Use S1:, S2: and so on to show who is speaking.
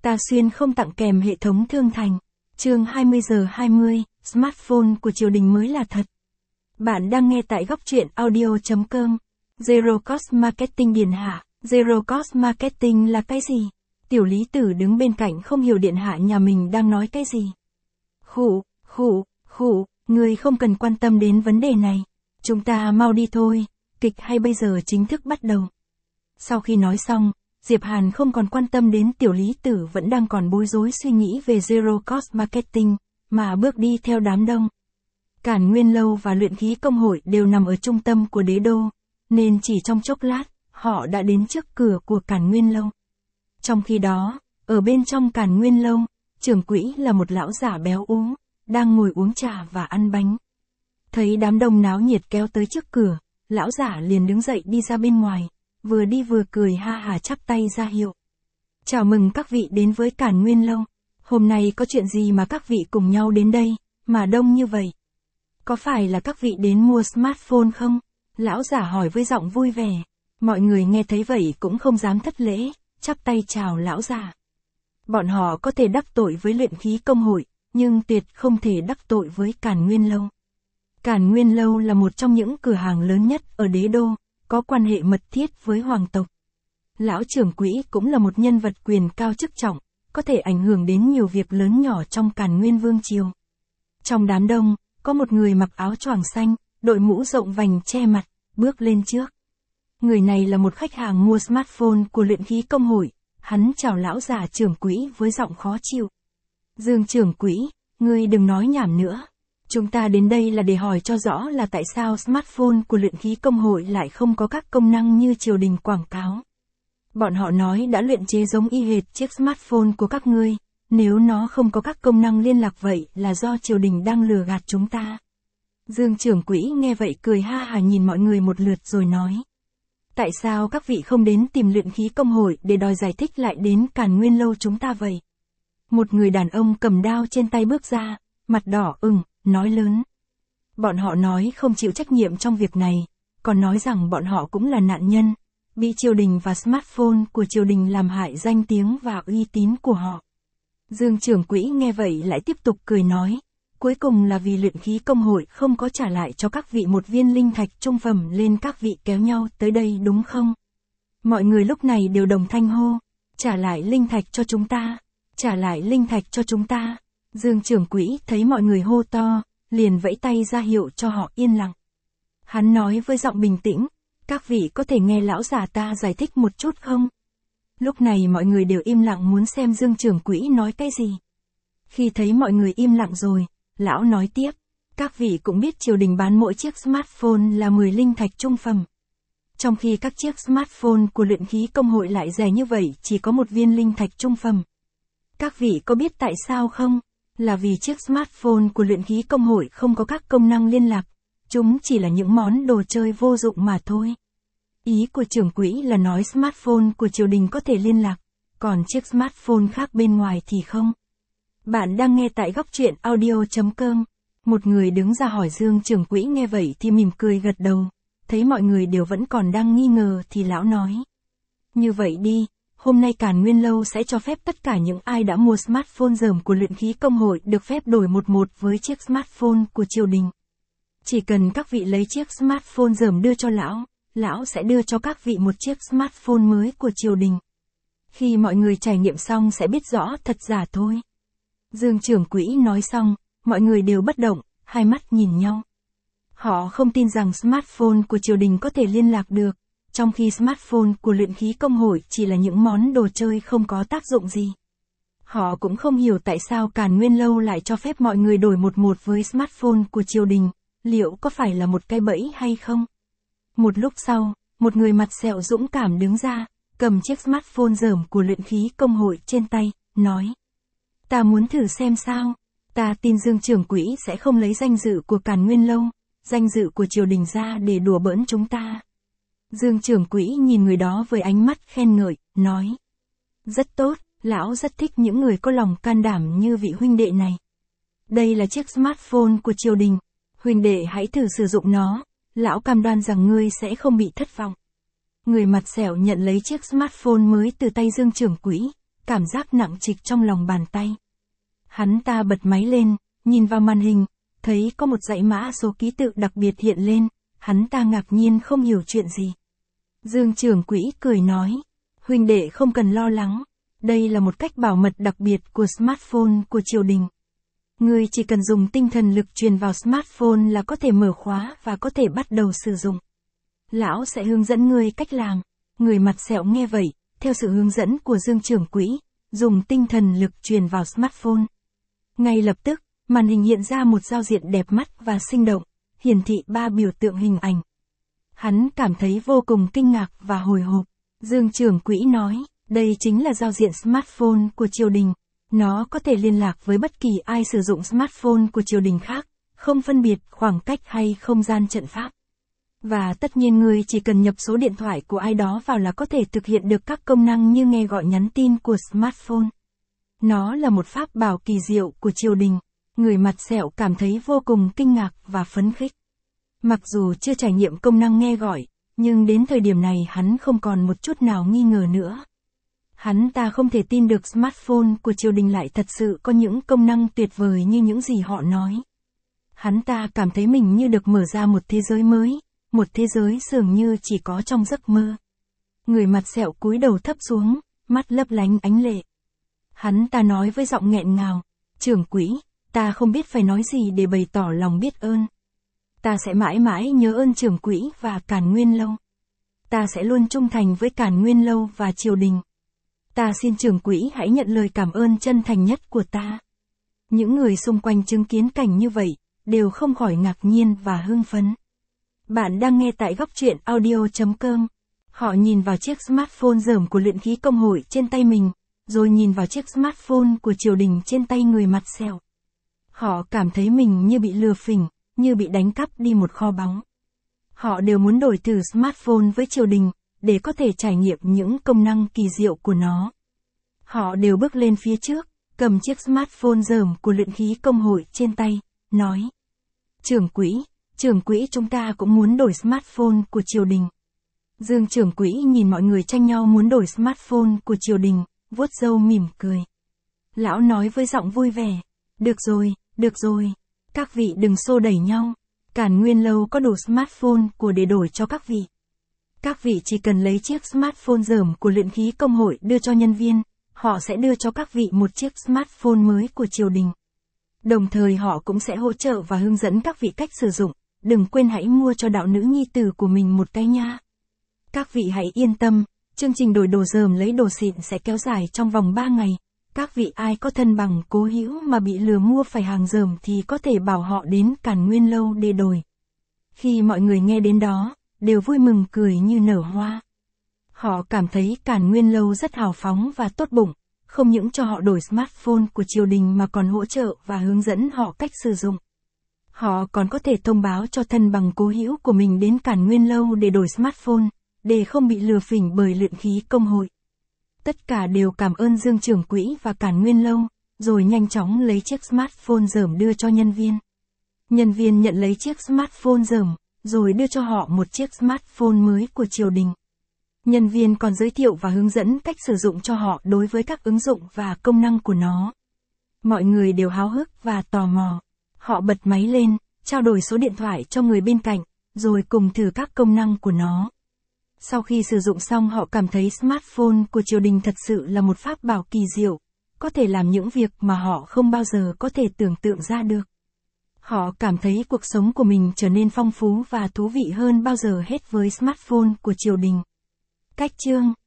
S1: Ta xuyên không tặng kèm hệ thống thương thành. Chương 20:20, smartphone của triều đình mới là thật. Bạn đang nghe tại góc truyện audio.com. Zero Cost Marketing Điện Hạ. Zero Cost Marketing là cái gì? Tiểu Lý Tử đứng bên cạnh không hiểu điện hạ nhà mình đang nói cái gì. Khụ, người không cần quan tâm đến vấn đề này. Chúng ta mau đi thôi, kịch hay bây giờ chính thức bắt đầu. Sau khi nói xong, Diệp Hàn không còn quan tâm đến Tiểu Lý Tử vẫn đang còn bối rối suy nghĩ về Zero Cost Marketing, mà bước đi theo đám đông. Cản Nguyên Lâu và Luyện Khí Công Hội đều nằm ở trung tâm của đế đô, nên chỉ trong chốc lát, họ đã đến trước cửa của Cản Nguyên Lâu. Trong khi đó, ở bên trong Cản Nguyên Lâu, trưởng quỹ là một lão giả béo ú, đang ngồi uống trà và ăn bánh. Thấy đám đông náo nhiệt kéo tới trước cửa, lão giả liền đứng dậy đi ra bên ngoài, vừa đi vừa cười ha hả chắp tay ra hiệu. Chào mừng các vị đến với Cản Nguyên Lâu. Hôm nay có chuyện gì mà các vị cùng nhau đến đây, mà đông như vậy? Có phải là các vị đến mua smartphone không? Lão giả hỏi với giọng vui vẻ. Mọi người nghe thấy vậy cũng không dám thất lễ, chắp tay chào lão giả. Bọn họ có thể đắc tội với Luyện Khí Công Hội, nhưng tuyệt không thể đắc tội với Cản Nguyên Lâu. Cản Nguyên Lâu là một trong những cửa hàng lớn nhất ở đế đô, có quan hệ mật thiết với hoàng tộc. Lão trưởng quỹ cũng là một nhân vật quyền cao chức trọng, có thể ảnh hưởng đến nhiều việc lớn nhỏ trong Càn Nguyên Vương triều. Trong đám đông, có một người mặc áo choàng xanh, đội mũ rộng vành che mặt, bước lên trước. Người này là một khách hàng mua smartphone của Luyện Khí Công Hội, hắn chào lão già trưởng quỹ với giọng khó chịu. Dương trưởng quỹ, ngươi đừng nói nhảm nữa. Chúng ta đến đây là để hỏi cho rõ là tại sao smartphone của Luyện Khí Công Hội lại không có các công năng như triều đình quảng cáo. Bọn họ nói đã luyện chế giống y hệt chiếc smartphone của các ngươi, nếu nó không có các công năng liên lạc vậy là do triều đình đang lừa gạt chúng ta. Dương trưởng quỹ nghe vậy cười ha hả nhìn mọi người một lượt rồi nói. Tại sao các vị không đến tìm Luyện Khí Công Hội để đòi giải thích lại đến Càn Nguyên Lâu chúng ta vậy? Một người đàn ông cầm đao trên tay bước ra, mặt đỏ ửng, nói lớn. Bọn họ nói không chịu trách nhiệm trong việc này, còn nói rằng bọn họ cũng là nạn nhân, bị triều đình và smartphone của triều đình làm hại danh tiếng và uy tín của họ. Dương trưởng quỹ nghe vậy lại tiếp tục cười nói, cuối cùng là vì Luyện Khí Công Hội không có trả lại cho các vị một viên linh thạch trung phẩm nên các vị kéo nhau tới đây đúng không? Mọi người lúc này đều đồng thanh hô, trả lại linh thạch cho chúng ta, trả lại linh thạch cho chúng ta. Dương trưởng quỹ thấy mọi người hô to, liền vẫy tay ra hiệu cho họ yên lặng. Hắn nói với giọng bình tĩnh, các vị có thể nghe lão già ta giải thích một chút không? Lúc này mọi người đều im lặng muốn xem Dương trưởng quỹ nói cái gì. Khi thấy mọi người im lặng rồi, lão nói tiếp, các vị cũng biết triều đình bán mỗi chiếc smartphone là 10 linh thạch trung phẩm. Trong khi các chiếc smartphone của Luyện Khí Công Hội lại rẻ như vậy chỉ có một viên linh thạch trung phẩm. Các vị có biết tại sao không? Là vì chiếc smartphone của Luyện Khí Công Hội không có các công năng liên lạc, chúng chỉ là những món đồ chơi vô dụng mà thôi. Ý của trưởng quỹ là nói smartphone của triều đình có thể liên lạc, còn chiếc smartphone khác bên ngoài thì không. Bạn đang nghe tại góc truyện audio.com. Một người đứng ra hỏi Dương trưởng quỹ nghe vậy thì mỉm cười gật đầu, thấy mọi người đều vẫn còn đang nghi ngờ thì lão nói. Như vậy đi, hôm nay Càn Nguyên Lâu sẽ cho phép tất cả những ai đã mua smartphone dởm của Luyện Khí Công Hội được phép đổi một với chiếc smartphone của triều đình. Chỉ cần các vị lấy chiếc smartphone dởm đưa cho lão sẽ đưa cho các vị một chiếc smartphone mới của triều đình. Khi mọi người trải nghiệm xong sẽ biết rõ thật giả thôi. Dương trưởng quỹ nói xong, mọi người đều bất động, hai mắt nhìn nhau. Họ không tin rằng smartphone của triều đình có thể liên lạc được, trong khi smartphone của Luyện Khí Công Hội chỉ là những món đồ chơi không có tác dụng gì. Họ cũng không hiểu tại sao Càn Nguyên Lâu lại cho phép mọi người đổi một với smartphone của triều đình, liệu có phải là một cái bẫy hay không? Một lúc sau, một người mặt sẹo dũng cảm đứng ra, cầm chiếc smartphone dởm của Luyện Khí Công Hội trên tay, nói. Ta muốn thử xem sao, ta tin Dương trưởng quỹ sẽ không lấy danh dự của Càn Nguyên Lâu, danh dự của triều đình ra để đùa bỡn chúng ta. Dương trưởng quỹ nhìn người đó với ánh mắt khen ngợi, nói. Rất tốt, lão rất thích những người có lòng can đảm như vị huynh đệ này. Đây là chiếc smartphone của triều đình, huynh đệ hãy thử sử dụng nó, lão cam đoan rằng ngươi sẽ không bị thất vọng. Người mặt sẹo nhận lấy chiếc smartphone mới từ tay Dương trưởng quỹ, cảm giác nặng trịch trong lòng bàn tay. Hắn ta bật máy lên, nhìn vào màn hình, thấy có một dãy mã số ký tự đặc biệt hiện lên, hắn ta ngạc nhiên không hiểu chuyện gì. Dương trưởng quỹ cười nói, huynh đệ không cần lo lắng, đây là một cách bảo mật đặc biệt của smartphone của triều đình. Ngươi chỉ cần dùng tinh thần lực truyền vào smartphone là có thể mở khóa và có thể bắt đầu sử dụng. Lão sẽ hướng dẫn ngươi cách làm. Người mặt sẹo nghe vậy, theo sự hướng dẫn của Dương trưởng quỹ, dùng tinh thần lực truyền vào smartphone. Ngay lập tức, màn hình hiện ra một giao diện đẹp mắt và sinh động, hiển thị 3 biểu tượng hình ảnh. Hắn cảm thấy vô cùng kinh ngạc và hồi hộp. Dương trưởng quỹ nói, đây chính là giao diện smartphone của triều đình. Nó có thể liên lạc với bất kỳ ai sử dụng smartphone của triều đình khác, không phân biệt khoảng cách hay không gian trận pháp. Và tất nhiên ngươi chỉ cần nhập số điện thoại của ai đó vào là có thể thực hiện được các công năng như nghe gọi nhắn tin của smartphone. Nó là một pháp bảo kỳ diệu của triều đình. Người mặt sẹo cảm thấy vô cùng kinh ngạc và phấn khích. Mặc dù chưa trải nghiệm công năng nghe gọi, nhưng đến thời điểm này hắn không còn một chút nào nghi ngờ nữa. Hắn ta không thể tin được smartphone của triều đình lại thật sự có những công năng tuyệt vời như những gì họ nói. Hắn ta cảm thấy mình như được mở ra một thế giới mới, một thế giới dường như chỉ có trong giấc mơ. Người mặt sẹo cúi đầu thấp xuống, mắt lấp lánh ánh lệ. Hắn ta nói với giọng nghẹn ngào, trưởng quỹ, ta không biết phải nói gì để bày tỏ lòng biết ơn. Ta sẽ mãi mãi nhớ ơn trưởng quỹ và Càn Nguyên Lâu. Ta sẽ luôn trung thành với Càn Nguyên Lâu và triều đình. Ta xin trưởng quỹ hãy nhận lời cảm ơn chân thành nhất của ta. Những người xung quanh chứng kiến cảnh như vậy, đều không khỏi ngạc nhiên và hưng phấn. Bạn đang nghe tại góc truyện audio.com. Họ nhìn vào chiếc smartphone rởm của luyện khí công hội trên tay mình, rồi nhìn vào chiếc smartphone của triều đình trên tay người mặt sẹo. Họ cảm thấy mình như bị lừa phỉnh, như bị đánh cắp đi một kho báu. Họ đều muốn đổi thử smartphone với triều đình, để có thể trải nghiệm những công năng kỳ diệu của nó. Họ đều bước lên phía trước, cầm chiếc smartphone rởm của luyện khí công hội trên tay, nói. Trưởng quỹ chúng ta cũng muốn đổi smartphone của triều đình. Dương trưởng quỹ nhìn mọi người tranh nhau muốn đổi smartphone của triều đình, vuốt râu mỉm cười. Lão nói với giọng vui vẻ, được rồi, các vị đừng xô đẩy nhau, Càn Nguyên Lâu có đủ smartphone của để đổi cho các vị. Các vị chỉ cần lấy chiếc smartphone rởm của luyện khí công hội đưa cho nhân viên, họ sẽ đưa cho các vị một chiếc smartphone mới của triều đình. Đồng thời họ cũng sẽ hỗ trợ và hướng dẫn các vị cách sử dụng, đừng quên hãy mua cho đạo nữ nhi tử của mình một cái nha. Các vị hãy yên tâm, chương trình đổi đồ rởm lấy đồ xịn sẽ kéo dài trong vòng 3 ngày. Các vị ai có thân bằng cố hữu mà bị lừa mua phải hàng rởm thì có thể bảo họ đến Càn Nguyên Lâu để đổi. Khi mọi người nghe đến đó, đều vui mừng cười như nở hoa. Họ cảm thấy Càn Nguyên Lâu rất hào phóng và tốt bụng, không những cho họ đổi smartphone của triều đình mà còn hỗ trợ và hướng dẫn họ cách sử dụng. Họ còn có thể thông báo cho thân bằng cố hữu của mình đến Càn Nguyên Lâu để đổi smartphone, để không bị lừa phỉnh bởi luyện khí công hội. Tất cả đều cảm ơn Dương trưởng quỹ và Càn Nguyên Lâu, rồi nhanh chóng lấy chiếc smartphone rởm đưa cho nhân viên. Nhân viên nhận lấy chiếc smartphone rởm, rồi đưa cho họ một chiếc smartphone mới của triều đình. Nhân viên còn giới thiệu và hướng dẫn cách sử dụng cho họ đối với các ứng dụng và công năng của nó. Mọi người đều háo hức và tò mò. Họ bật máy lên, trao đổi số điện thoại cho người bên cạnh, rồi cùng thử các công năng của nó. Sau khi sử dụng xong họ cảm thấy smartphone của triều đình thật sự là một pháp bảo kỳ diệu, có thể làm những việc mà họ không bao giờ có thể tưởng tượng ra được. Họ cảm thấy cuộc sống của mình trở nên phong phú và thú vị hơn bao giờ hết với smartphone của triều đình. Cách chương